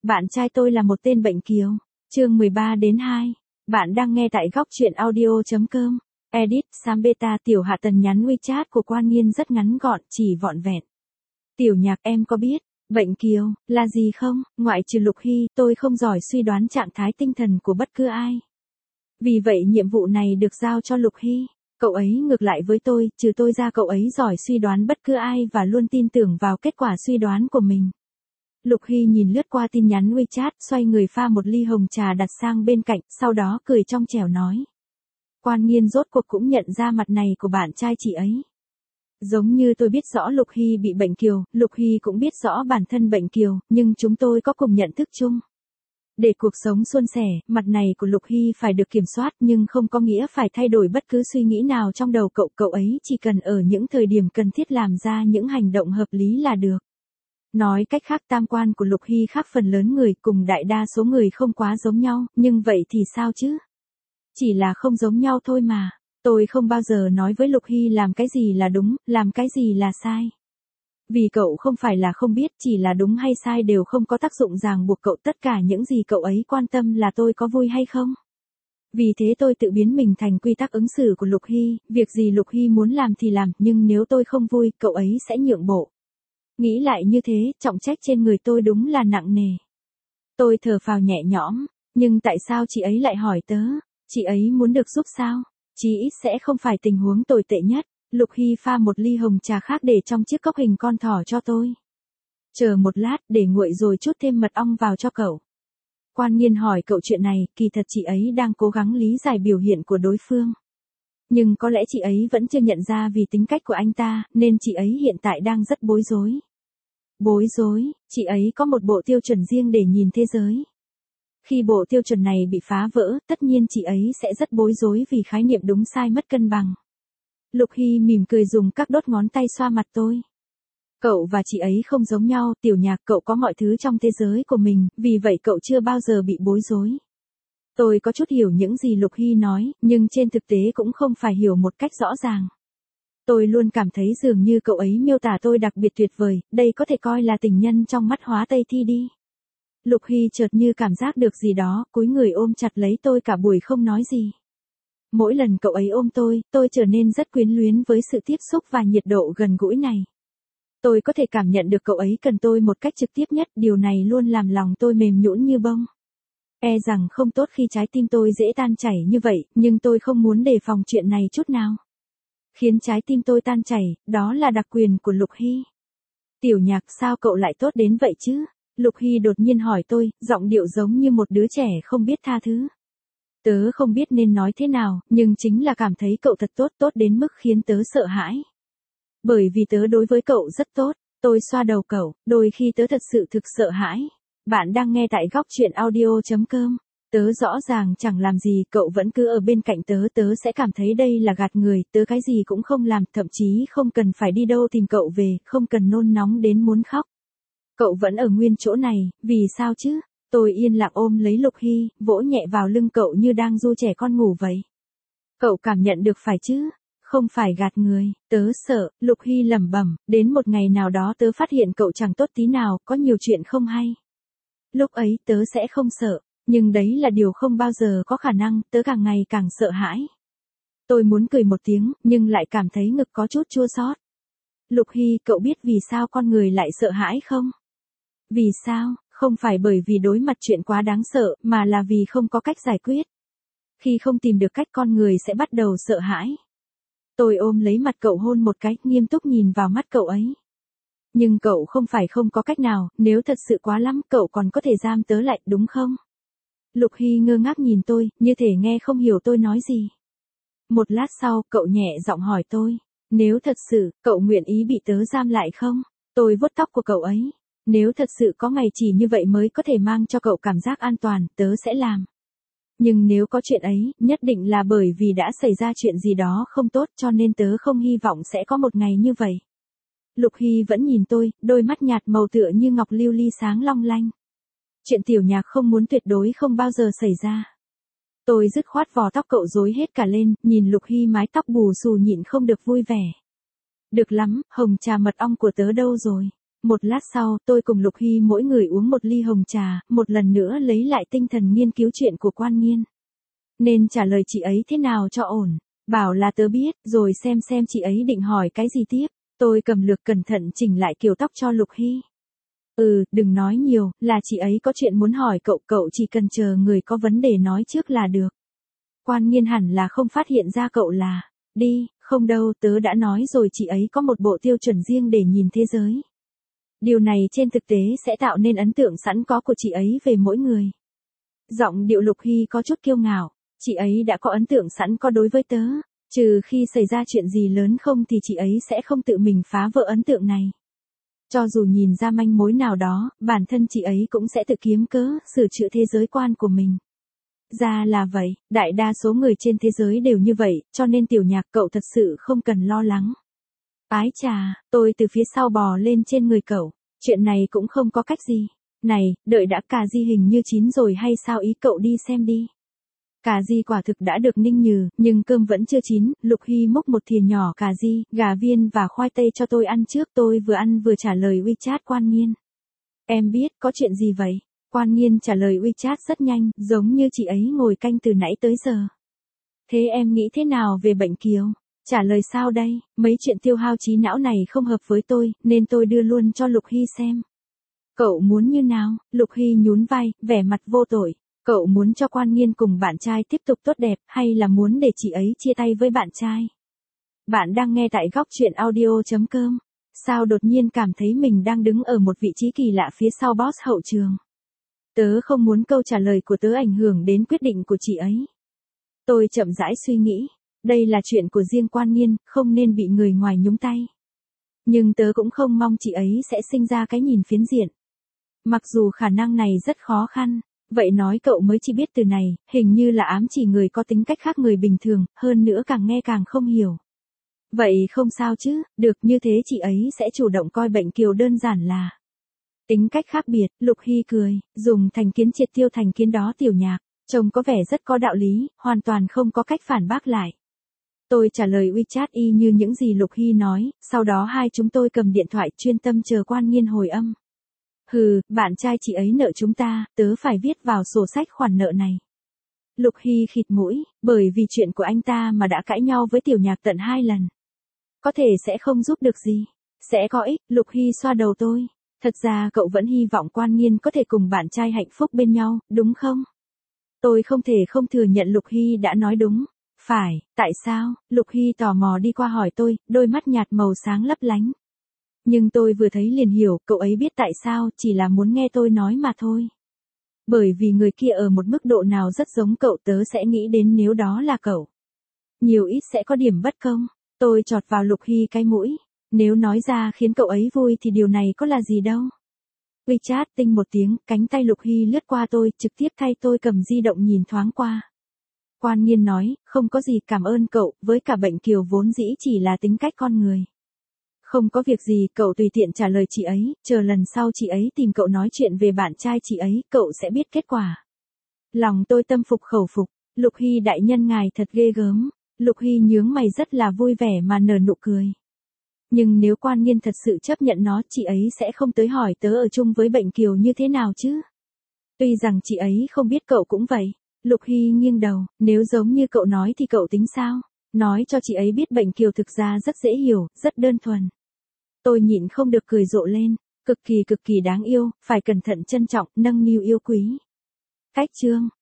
Bạn trai tôi là một tên bệnh kiều. Chương 13-2. Bạn đang nghe tại góc truyện audio.com. Edit Sambeta. Tiểu Hạ Tần nhắn WeChat của Quan Nhiên rất ngắn gọn, chỉ vọn vẹn. Tiểu Nhạc, em có biết bệnh kiều là gì không? Ngoại trừ Lục Hy, tôi không giỏi suy đoán trạng thái tinh thần của bất cứ ai. Vì vậy nhiệm vụ này được giao cho Lục Hy. Cậu ấy ngược lại với tôi, trừ tôi ra cậu ấy giỏi suy đoán bất cứ ai và luôn tin tưởng vào kết quả suy đoán của mình. Lục Hy nhìn lướt qua tin nhắn WeChat, xoay người pha một ly hồng trà đặt sang bên cạnh, sau đó cười trong trẻo nói. Quan Nhiên rốt cuộc cũng nhận ra mặt này của bạn trai chị ấy. Giống như tôi biết rõ Lục Hy bị bệnh kiều, Lục Hy cũng biết rõ bản thân bệnh kiều, nhưng chúng tôi có cùng nhận thức chung. Để cuộc sống suôn sẻ, mặt này của Lục Hy phải được kiểm soát nhưng không có nghĩa phải thay đổi bất cứ suy nghĩ nào trong đầu cậu ấy chỉ cần ở những thời điểm cần thiết làm ra những hành động hợp lý là được. Nói cách khác, tam quan của Lục Hy khác phần lớn người, cùng đại đa số người không quá giống nhau, nhưng vậy thì sao chứ? Chỉ là không giống nhau thôi mà. Tôi không bao giờ nói với Lục Hy làm cái gì là đúng, làm cái gì là sai. Vì cậu không phải là không biết, chỉ là đúng hay sai đều không có tác dụng ràng buộc cậu, tất cả những gì cậu ấy quan tâm là tôi có vui hay không. Vì thế tôi tự biến mình thành quy tắc ứng xử của Lục Hy, việc gì Lục Hy muốn làm thì làm, nhưng nếu tôi không vui, cậu ấy sẽ nhượng bộ. Nghĩ lại như thế, trọng trách trên người tôi đúng là nặng nề. Tôi thở phào nhẹ nhõm, nhưng tại sao chị ấy lại hỏi tớ? Chị ấy muốn được giúp sao? Chí ít sẽ không phải tình huống tồi tệ nhất. Lục Hy pha một ly hồng trà khác để trong chiếc cốc hình con thỏ cho tôi. Chờ một lát, để nguội rồi chút thêm mật ong vào cho cậu. Quan Nhiên hỏi cậu chuyện này, kỳ thật chị ấy đang cố gắng lý giải biểu hiện của đối phương. Nhưng có lẽ chị ấy vẫn chưa nhận ra vì tính cách của anh ta, nên chị ấy hiện tại đang rất bối rối. Bối rối, chị ấy có một bộ tiêu chuẩn riêng để nhìn thế giới. Khi bộ tiêu chuẩn này bị phá vỡ, tất nhiên chị ấy sẽ rất bối rối vì khái niệm đúng sai mất cân bằng. Lục Hy mỉm cười dùng các đốt ngón tay xoa mặt tôi. Cậu và chị ấy không giống nhau, Tiểu Nhạc, cậu có mọi thứ trong thế giới của mình, vì vậy cậu chưa bao giờ bị bối rối. Tôi có chút hiểu những gì Lục Hy nói, nhưng trên thực tế cũng không phải hiểu một cách rõ ràng. Tôi luôn cảm thấy dường như cậu ấy miêu tả tôi đặc biệt tuyệt vời, đây có thể coi là tình nhân trong mắt Hóa Tây Thi đi. Lục Hy chợt như cảm giác được gì đó, cúi người ôm chặt lấy tôi cả buổi không nói gì. Mỗi lần cậu ấy ôm tôi trở nên rất quyến luyến với sự tiếp xúc và nhiệt độ gần gũi này. Tôi có thể cảm nhận được cậu ấy cần tôi một cách trực tiếp nhất, điều này luôn làm lòng tôi mềm nhũn như bông. E rằng không tốt khi trái tim tôi dễ tan chảy như vậy, nhưng tôi không muốn đề phòng chuyện này chút nào. Khiến trái tim tôi tan chảy, đó là đặc quyền của Lục Hy. Tiểu Nhạc, sao cậu lại tốt đến vậy chứ? Lục Hy đột nhiên hỏi tôi, giọng điệu giống như một đứa trẻ không biết tha thứ. Tớ không biết nên nói thế nào, nhưng chính là cảm thấy cậu thật tốt đến mức khiến tớ sợ hãi. Bởi vì tớ đối với cậu rất tốt, tôi xoa đầu cậu, đôi khi tớ thật sự thực sợ hãi. Bạn đang nghe tại góc truyện audio.com. Tớ rõ ràng chẳng làm gì, cậu vẫn cứ ở bên cạnh tớ sẽ cảm thấy đây là gạt người, tớ cái gì cũng không làm, thậm chí không cần phải đi đâu tìm cậu về, không cần nôn nóng đến muốn khóc. Cậu vẫn ở nguyên chỗ này, vì sao chứ? Tôi yên lặng ôm lấy Lục Hy, vỗ nhẹ vào lưng cậu như đang du trẻ con ngủ vậy. Cậu cảm nhận được phải chứ? Không phải gạt người, tớ sợ, Lục Hy lẩm bẩm, đến một ngày nào đó tớ phát hiện cậu chẳng tốt tí nào, có nhiều chuyện không hay. Lúc ấy tớ sẽ không sợ, nhưng đấy là điều không bao giờ có khả năng, tớ càng ngày càng sợ hãi. Tôi muốn cười một tiếng, nhưng lại cảm thấy ngực có chút chua xót. Lục Hy, cậu biết vì sao con người lại sợ hãi không? Vì sao? Không phải bởi vì đối mặt chuyện quá đáng sợ, mà là vì không có cách giải quyết. Khi không tìm được cách, con người sẽ bắt đầu sợ hãi. Tôi ôm lấy mặt cậu, hôn một cái, nghiêm túc nhìn vào mắt cậu ấy. Nhưng cậu không phải không có cách nào, nếu thật sự quá lắm, cậu còn có thể giam tớ lại, đúng không? Lục Hy ngơ ngác nhìn tôi, như thể nghe không hiểu tôi nói gì. Một lát sau, cậu nhẹ giọng hỏi tôi, nếu thật sự, cậu nguyện ý bị tớ giam lại không? Tôi vuốt tóc của cậu ấy. Nếu thật sự có ngày chỉ như vậy mới có thể mang cho cậu cảm giác an toàn, tớ sẽ làm. Nhưng nếu có chuyện ấy, nhất định là bởi vì đã xảy ra chuyện gì đó không tốt, cho nên tớ không hy vọng sẽ có một ngày như vậy. Lục Hy vẫn nhìn tôi, đôi mắt nhạt màu tựa như ngọc lưu ly sáng long lanh. Chuyện Tiểu Nhạc không muốn tuyệt đối không bao giờ xảy ra. Tôi dứt khoát vò tóc cậu rối hết cả lên, nhìn Lục Hy mái tóc bù xù nhịn không được vui vẻ. Được lắm, hồng trà mật ong của tớ đâu rồi? Một lát sau, tôi cùng Lục Hy mỗi người uống một ly hồng trà, một lần nữa lấy lại tinh thần nghiên cứu chuyện của Quan Nghiên. Nên trả lời chị ấy thế nào cho ổn. Bảo là tớ biết, rồi xem chị ấy định hỏi cái gì tiếp. Tôi cầm lược cẩn thận chỉnh lại kiểu tóc cho Lục Hy. Đừng nói nhiều, là chị ấy có chuyện muốn hỏi cậu chỉ cần chờ người có vấn đề nói trước là được. Quan Nghiên hẳn là không phát hiện ra cậu là, đi, không đâu, tớ đã nói rồi chị ấy có một bộ tiêu chuẩn riêng để nhìn thế giới. Điều này trên thực tế sẽ tạo nên ấn tượng sẵn có của chị ấy về mỗi người. Giọng điệu Lục Hy có chút kiêu ngạo, chị ấy đã có ấn tượng sẵn có đối với tớ, trừ khi xảy ra chuyện gì lớn không thì chị ấy sẽ không tự mình phá vỡ ấn tượng này. Cho dù nhìn ra manh mối nào đó, bản thân chị ấy cũng sẽ tự kiếm cớ, sửa chữa thế giới quan của mình. Ra là vậy, đại đa số người trên thế giới đều như vậy, cho nên Tiểu Nhạc cậu thật sự không cần lo lắng. Ái chà, tôi từ phía sau bò lên trên người cậu, chuyện này cũng không có cách gì. Này, đợi đã, cà ri hình như chín rồi hay sao, ý cậu đi xem đi. Cà ri quả thực đã được ninh nhừ, nhưng cơm vẫn chưa chín. Lục Hy múc một thìa nhỏ cà ri, gà viên và khoai tây cho tôi ăn trước. Tôi vừa ăn vừa trả lời WeChat Quan Nghiên. Em biết, có chuyện gì vậy? Quan Nghiên trả lời WeChat rất nhanh, giống như chị ấy ngồi canh từ nãy tới giờ. Thế em nghĩ thế nào về bệnh Kiều? Trả lời sao đây? Mấy chuyện tiêu hao trí não này không hợp với tôi, nên tôi đưa luôn cho Lục Hy xem. Cậu muốn như nào? Lục Hy nhún vai, vẻ mặt vô tội. Cậu muốn cho Quan Nghiên cùng bạn trai tiếp tục tốt đẹp, hay là muốn để chị ấy chia tay với bạn trai? Bạn đang nghe tại góc truyện audio.com. Sao đột nhiên cảm thấy mình đang đứng ở một vị trí kỳ lạ phía sau boss hậu trường? Tớ không muốn câu trả lời của tớ ảnh hưởng đến quyết định của chị ấy. Tôi chậm rãi suy nghĩ. Đây là chuyện của riêng Quan Nghiên, không nên bị người ngoài nhúng tay. Nhưng tớ cũng không mong chị ấy sẽ sinh ra cái nhìn phiến diện. Mặc dù khả năng này rất khó khăn. Vậy nói cậu mới chỉ biết từ này, hình như là ám chỉ người có tính cách khác người bình thường, hơn nữa càng nghe càng không hiểu. Vậy không sao chứ, được, như thế chị ấy sẽ chủ động coi bệnh Kiều đơn giản là tính cách khác biệt. Lục Hy cười, dùng thành kiến triệt tiêu thành kiến đó. Tiểu Nhạc, trông có vẻ rất có đạo lý, hoàn toàn không có cách phản bác lại. Tôi trả lời WeChat y như những gì Lục Hy nói, sau đó hai chúng tôi cầm điện thoại chuyên tâm chờ Quan Nghiên hồi âm. Bạn trai chị ấy nợ chúng ta, tớ phải viết vào sổ sách khoản nợ này. Lục Hy khịt mũi, bởi vì chuyện của anh ta mà đã cãi nhau với Tiểu Nhạc tận 2 lần. Có thể sẽ không giúp được gì. Sẽ có ích. Lục Hy xoa đầu tôi. Thật ra cậu vẫn hy vọng Quan Nghiên có thể cùng bạn trai hạnh phúc bên nhau, đúng không? Tôi không thể không thừa nhận Lục Hy đã nói đúng. Phải, tại sao? Lục Hy tò mò đi qua hỏi tôi, đôi mắt nhạt màu sáng lấp lánh. Nhưng tôi vừa thấy liền hiểu, cậu ấy biết tại sao, chỉ là muốn nghe tôi nói mà thôi. Bởi vì người kia ở một mức độ nào rất giống cậu, tớ sẽ nghĩ đến nếu đó là cậu. Nhiều ít sẽ có điểm bất công. Tôi chọt vào Lục Hy cái mũi. Nếu nói ra khiến cậu ấy vui thì điều này có là gì đâu. WeChat tinh một tiếng, cánh tay Lục Hy lướt qua tôi, trực tiếp thay tôi cầm di động nhìn thoáng qua. Quan Nghiên nói, không có gì, cảm ơn cậu, với cả bệnh Kiều vốn dĩ chỉ là tính cách con người. Không có việc gì, cậu tùy tiện trả lời chị ấy, chờ lần sau chị ấy tìm cậu nói chuyện về bạn trai chị ấy, cậu sẽ biết kết quả. Lòng tôi tâm phục khẩu phục, Lục Hy đại nhân ngài thật ghê gớm. Lục Hy nhướng mày rất là vui vẻ mà nở nụ cười. Nhưng nếu Quan Nghiên thật sự chấp nhận nó, chị ấy sẽ không tới hỏi tớ ở chung với bệnh Kiều như thế nào chứ. Tuy rằng chị ấy không biết cậu cũng vậy. Lục Hy nghiêng đầu, nếu giống như cậu nói thì cậu tính sao? Nói cho chị ấy biết bệnh Kiều thực ra rất dễ hiểu, rất đơn thuần. Tôi nhịn không được cười rộ lên, cực kỳ đáng yêu, phải cẩn thận trân trọng, nâng niu yêu quý. Cách chương